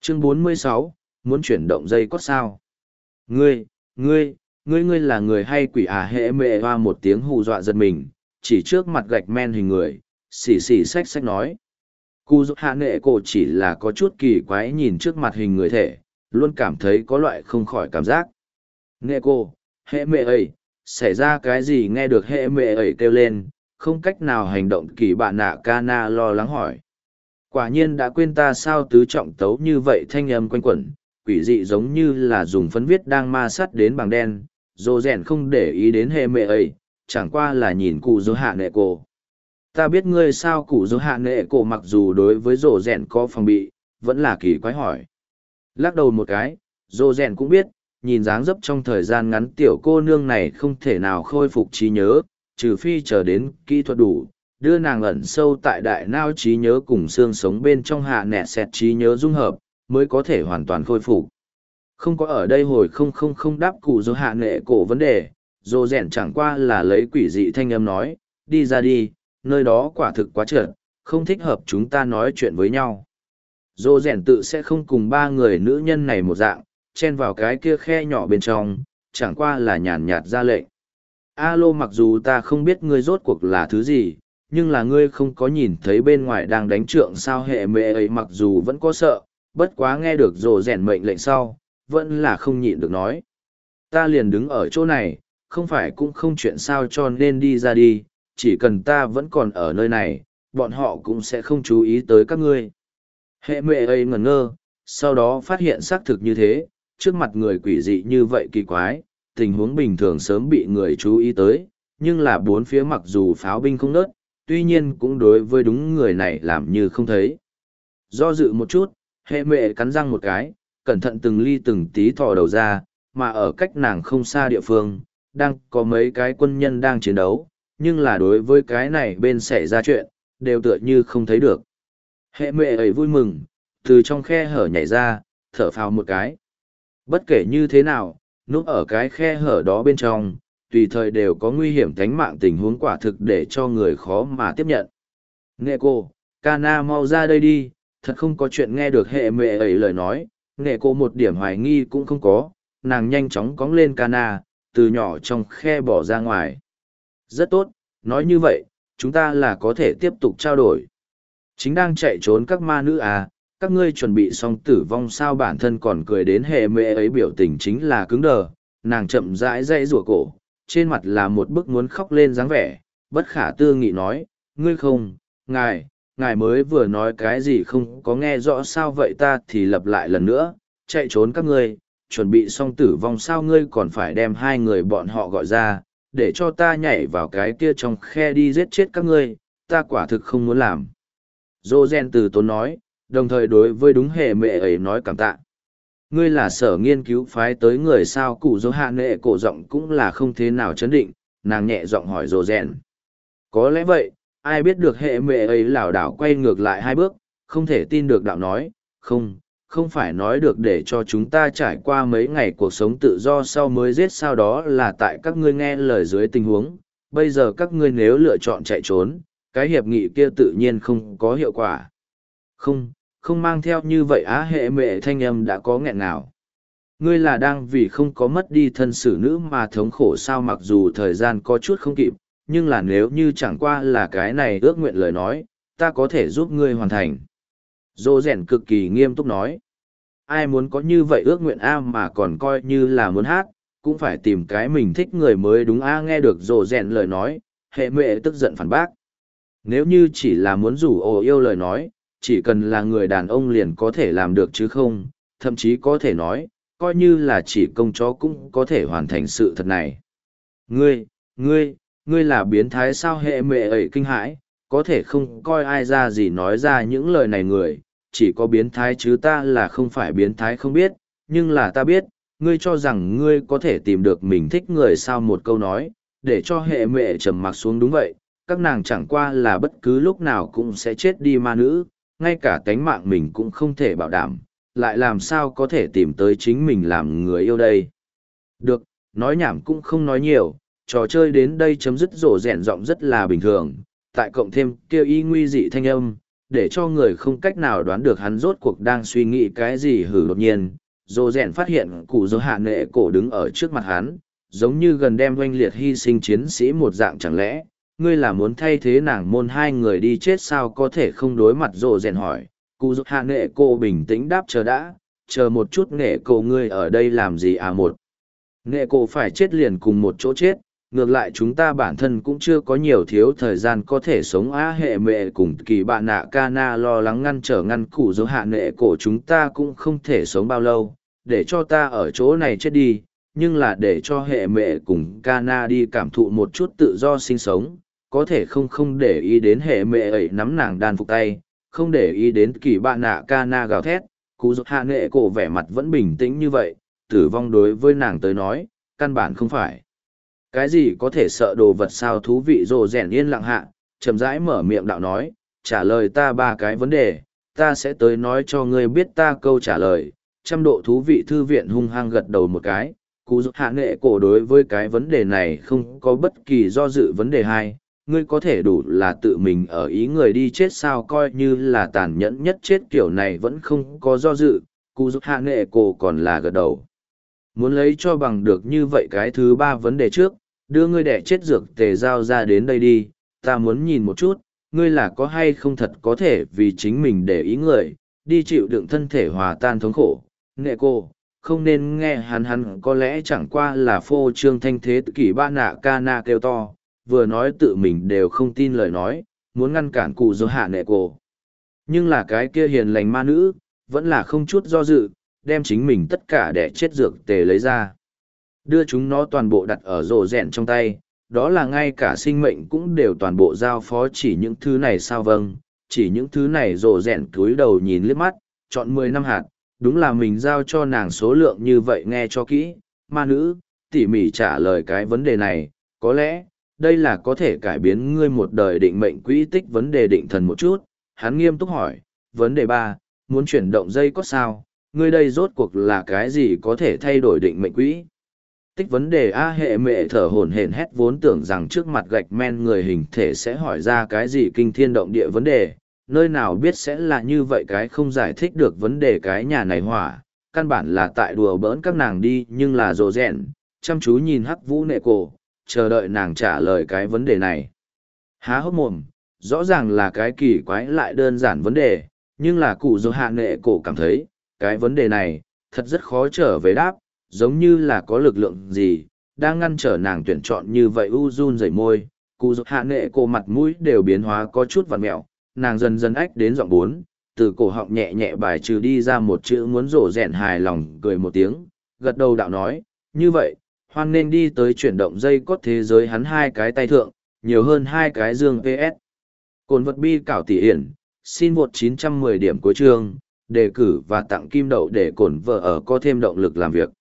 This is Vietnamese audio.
Chương 46, muốn chuyển động dây cót sao? Ngươi, ngươi là người hay quỷ à? Hệ mẹ hoa một tiếng hù dọa giật mình, chỉ trước mặt gạch men hình người, xì xì xách xách nói. Cụ giúp hạ nệ cổ chỉ là có chút kỳ quái nhìn trước mặt hình người thể, luôn cảm thấy có loại không khỏi cảm giác. Nệ cổ, hệ mẹ ấy, xảy ra cái gì? Nghe được hệ mẹ ấy kêu lên, không cách nào hành động, kỳ bạn nạ Kana lo lắng hỏi. Quả nhiên đã quên ta sao? Tứ trọng tấu như vậy thanh âm quanh quẩn, quỷ dị giống như là dùng phấn viết đang ma sát đến bảng đen, dồ rèn không để ý đến hệ mẹ ấy, chẳng qua là nhìn cụ dỗ hạ nệ cổ. Ta biết ngươi sao? Cụ dỗ hạ nệ cổ mặc dù đối với dồ rèn có phòng bị, vẫn là kỳ quái hỏi. Lắc đầu một cái, dồ rèn cũng biết, nhìn dáng dấp trong thời gian ngắn tiểu cô nương này không thể nào khôi phục trí nhớ, trừ phi chờ đến kỹ thuật đủ, đưa nàng ẩn sâu tại đại não trí nhớ cùng xương sống bên trong hạ nẹt xẹt trí nhớ dung hợp, mới có thể hoàn toàn khôi phục. Không có ở đây hồi không đáp cụ dỗ hạ nệ cổ vấn đề, dồ rèn chẳng qua là lấy quỷ dị thanh âm nói, đi ra đi, nơi đó quả thực quá trượt, không thích hợp chúng ta nói chuyện với nhau. Dồ rèn tự sẽ không cùng ba người nữ nhân này một dạng, chen vào cái kia khe nhỏ bên trong, chẳng qua là nhàn nhạt ra lệnh. Alo, mặc dù ta không biết ngươi rốt cuộc là thứ gì, nhưng là ngươi không có nhìn thấy bên ngoài đang đánh trượng sao? Hệ mẹ ấy mặc dù vẫn có sợ, bất quá nghe được rồ rèn mệnh lệnh sau, vẫn là không nhịn được nói. Ta liền đứng ở chỗ này, không phải cũng không chuyện sao, cho nên đi ra đi, chỉ cần ta vẫn còn ở nơi này, bọn họ cũng sẽ không chú ý tới các ngươi. Hệ mẹ ấy ngẩn ngơ, sau đó phát hiện xác thực như thế, trước mặt người quỷ dị như vậy kỳ quái, tình huống bình thường sớm bị người chú ý tới, nhưng là bốn phía mặc dù pháo binh không nớt, tuy nhiên cũng đối với đúng người này làm như không thấy. Do dự một chút, hệ mẹ cắn răng một cái, cẩn thận từng ly từng tí thò đầu ra, mà ở cách nàng không xa địa phương, đang có mấy cái quân nhân đang chiến đấu, nhưng là đối với cái này bên xảy ra chuyện, đều tựa như không thấy được. Hệ mẹ ấy vui mừng, từ trong khe hở nhảy ra, thở phào một cái. Bất kể như thế nào, núp ở cái khe hở đó bên trong, tùy thời đều có nguy hiểm thánh mạng, tình huống quả thực để cho người khó mà tiếp nhận. Nghệ cô, Kana mau ra đây đi, thật không có chuyện. Nghe được hệ mẹ ấy lời nói, nghệ cô một điểm hoài nghi cũng không có, nàng nhanh chóng cóng lên Kana, từ nhỏ trong khe bỏ ra ngoài. Rất tốt, nói như vậy, chúng ta là có thể tiếp tục trao đổi. Chính đang chạy trốn các ma nữ à, các ngươi chuẩn bị xong tử vong sao? Bản thân còn cười đến hệ mẹ ấy biểu tình chính là cứng đờ, nàng chậm rãi dãy rủa cổ, trên mặt là một bức muốn khóc lên dáng vẻ, bất khả tư nghị nói, ngươi không, ngài mới vừa nói cái gì không có nghe rõ sao? Vậy ta thì lặp lại lần nữa, chạy trốn các ngươi, chuẩn bị xong tử vong sao? Ngươi còn phải đem hai người bọn họ gọi ra, để cho ta nhảy vào cái kia trong khe đi giết chết các ngươi, ta quả thực không muốn làm. Dô gen từ tốn nói, đồng thời đối với đúng hệ mẹ ấy nói cảm tạ. Ngươi là sở nghiên cứu phái tới người sao? Cụ dỗ hạ nệ cổ giọng cũng là không thế nào chấn định, nàng nhẹ giọng hỏi dô gen. Có lẽ vậy, ai biết được. Hệ mẹ ấy lảo đảo quay ngược lại hai bước, không thể tin được đạo nói, không phải nói được để cho chúng ta trải qua mấy ngày cuộc sống tự do sau mới giết sao? Đó là tại các ngươi nghe lời dưới tình huống, bây giờ các ngươi nếu lựa chọn chạy trốn, cái hiệp nghị kia tự nhiên không có hiệu quả. Không mang theo như vậy á? Hệ mẹ thanh âm đã có nghẹn ngào. Ngươi là đang vì không có mất đi thân xử nữ mà thống khổ sao? Mặc dù thời gian có chút không kịp, nhưng là nếu như chẳng qua là cái này ước nguyện lời nói, ta có thể giúp ngươi hoàn thành. Dô rèn cực kỳ nghiêm túc nói. Ai muốn có như vậy ước nguyện a mà còn coi như là muốn hát, cũng phải tìm cái mình thích người mới đúng a? Nghe được dô rèn lời nói, hệ mẹ tức giận phản bác. Nếu như chỉ là muốn rủ ồ yêu lời nói, chỉ cần là người đàn ông liền có thể làm được chứ không, thậm chí có thể nói, coi như là chỉ công chó cũng có thể hoàn thành sự thật này. Ngươi là biến thái sao? Hệ mẹ ấy kinh hãi, có thể không coi ai ra gì nói ra những lời này người, chỉ có biến thái chứ ta là không phải biến thái không biết, nhưng là ta biết, ngươi cho rằng ngươi có thể tìm được mình thích người sao? Một câu nói, để cho hệ mẹ trầm mặc xuống. Đúng vậy, các nàng chẳng qua là bất cứ lúc nào cũng sẽ chết đi ma nữ, ngay cả tánh mạng mình cũng không thể bảo đảm, lại làm sao có thể tìm tới chính mình làm người yêu đây? Được, nói nhảm cũng không nói nhiều, trò chơi đến đây chấm dứt. Rổ rèn giọng rất là bình thường, tại cộng thêm kêu y nguy dị thanh âm, để cho người không cách nào đoán được hắn rốt cuộc đang suy nghĩ cái gì. Hử, đột nhiên rồ rèn phát hiện cụ dỗ hạ nệ cổ đứng ở trước mặt hắn, giống như gần đem oanh liệt hy sinh chiến sĩ một dạng. Chẳng lẽ ngươi là muốn thay thế nàng môn hai người đi chết sao? Có thể không đối mặt rồ rèn hỏi, cụ dỗ hạ nệ cổ bình tĩnh đáp, chờ đã, chờ một chút. Nệ cổ, ngươi ở đây làm gì à? Một nệ cổ phải chết liền cùng một chỗ chết, ngược lại chúng ta bản thân cũng chưa có nhiều thiếu thời gian có thể sống á. Hệ mẹ cùng kỳ bạn nạ Kana lo lắng ngăn trở ngăn cụ dỗ hạ nệ cổ, chúng ta cũng không thể sống bao lâu, để cho ta ở chỗ này chết đi, nhưng là để cho hệ mẹ cùng Kana đi cảm thụ một chút tự do sinh sống, có thể không để ý đến hệ mẹ ấy nắm nàng đàn phục tay, không để ý đến kỳ bạn nạ Kana gào thét. Cụ dỗ hạ nệ cổ vẻ mặt vẫn bình tĩnh như vậy, tử vong đối với nàng tới nói, căn bản không phải cái gì có thể sợ đồ vật sao. Thú vị. Rồ rèn yên lặng hạ, chậm rãi mở miệng đạo nói, trả lời ta ba cái vấn đề, ta sẽ tới nói cho ngươi biết ta câu trả lời. 100 độ thú vị. Thư viện hung hăng gật đầu một cái. Cụ dỗ hạ nệ cổ đối với cái vấn đề này không có bất kỳ do dự. Vấn đề 2, ngươi có thể đủ là tự mình ở ý người đi chết sao? Coi như là tàn nhẫn nhất chết kiểu này vẫn không có do dự. Cụ dỗ hạ nệ cổ còn là gật đầu. Muốn lấy cho bằng được như vậy cái thứ 3 vấn đề trước, đưa ngươi đẻ chết dược tề giao ra đến đây đi, ta muốn nhìn một chút, ngươi là có hay không thật có thể vì chính mình để ý người, đi chịu đựng thân thể hòa tan thống khổ. Nệ cô, không nên nghe hắn có lẽ chẳng qua là phô trương thanh thế. Kỳ ba nạ Kana kêu to, vừa nói tự mình đều không tin lời nói, muốn ngăn cản cụ dỗ hạ nệ cô. Nhưng là cái kia hiền lành ma nữ, vẫn là không chút do dự, đem chính mình tất cả đẻ chết dược tề lấy ra, đưa chúng nó toàn bộ đặt ở rồ rèn trong tay. Đó là ngay cả sinh mệnh cũng đều toàn bộ giao phó. Chỉ những thứ này sao? Vâng, chỉ những thứ này. Rồ rèn cúi đầu nhìn liếc mắt, chọn 10 năm hạt, đúng là mình giao cho nàng số lượng như vậy. Nghe cho kỹ, ma nữ, tỉ mỉ trả lời cái vấn đề này, có lẽ đây là có thể cải biến ngươi một đời định mệnh quỹ tích. Vấn đề định thần một chút, hắn nghiêm túc hỏi. Vấn đề 3, muốn chuyển động dây có sao? Ngươi đây rốt cuộc là cái gì có thể thay đổi định mệnh quỹ tích? Vấn đề A. Hệ mẹ thở hổn hển hét, vốn tưởng rằng trước mặt gạch men người hình thể sẽ hỏi ra cái gì kinh thiên động địa vấn đề, nơi nào biết sẽ là như vậy cái không giải thích được vấn đề. Cái nhà này hỏa, căn bản là tại đùa bỡn các nàng đi. Nhưng là rồ rèn chăm chú nhìn hắc vũ nệ cổ, chờ đợi nàng trả lời cái vấn đề này. Há hốc mồm, rõ ràng là cái kỳ quái lại đơn giản vấn đề, nhưng là cụ dỗ hạ nệ cổ cảm thấy cái vấn đề này thật rất khó trở về đáp, giống như là có lực lượng gì đang ngăn trở nàng tuyển chọn như vậy. Run rẩy môi, cụ dỗ hạ nệ cổ mặt mũi đều biến hóa có chút vặn mẹo, nàng dần dần ách đến giọng 4, từ cổ họng nhẹ nhẹ bài trừ đi ra một chữ muốn. Rồ rèn hài lòng cười một tiếng, gật đầu đạo nói, như vậy hoan nên đi tới chuyển động dây cót thế giới. Hắn hai cái tay thượng nhiều hơn 2 cái dương PS. Cồn vật bi cảo tỉ hiển, xin vượt 910 điểm cuối chương, đề cử và tặng kim đậu để cổn vợ ở có thêm động lực làm việc.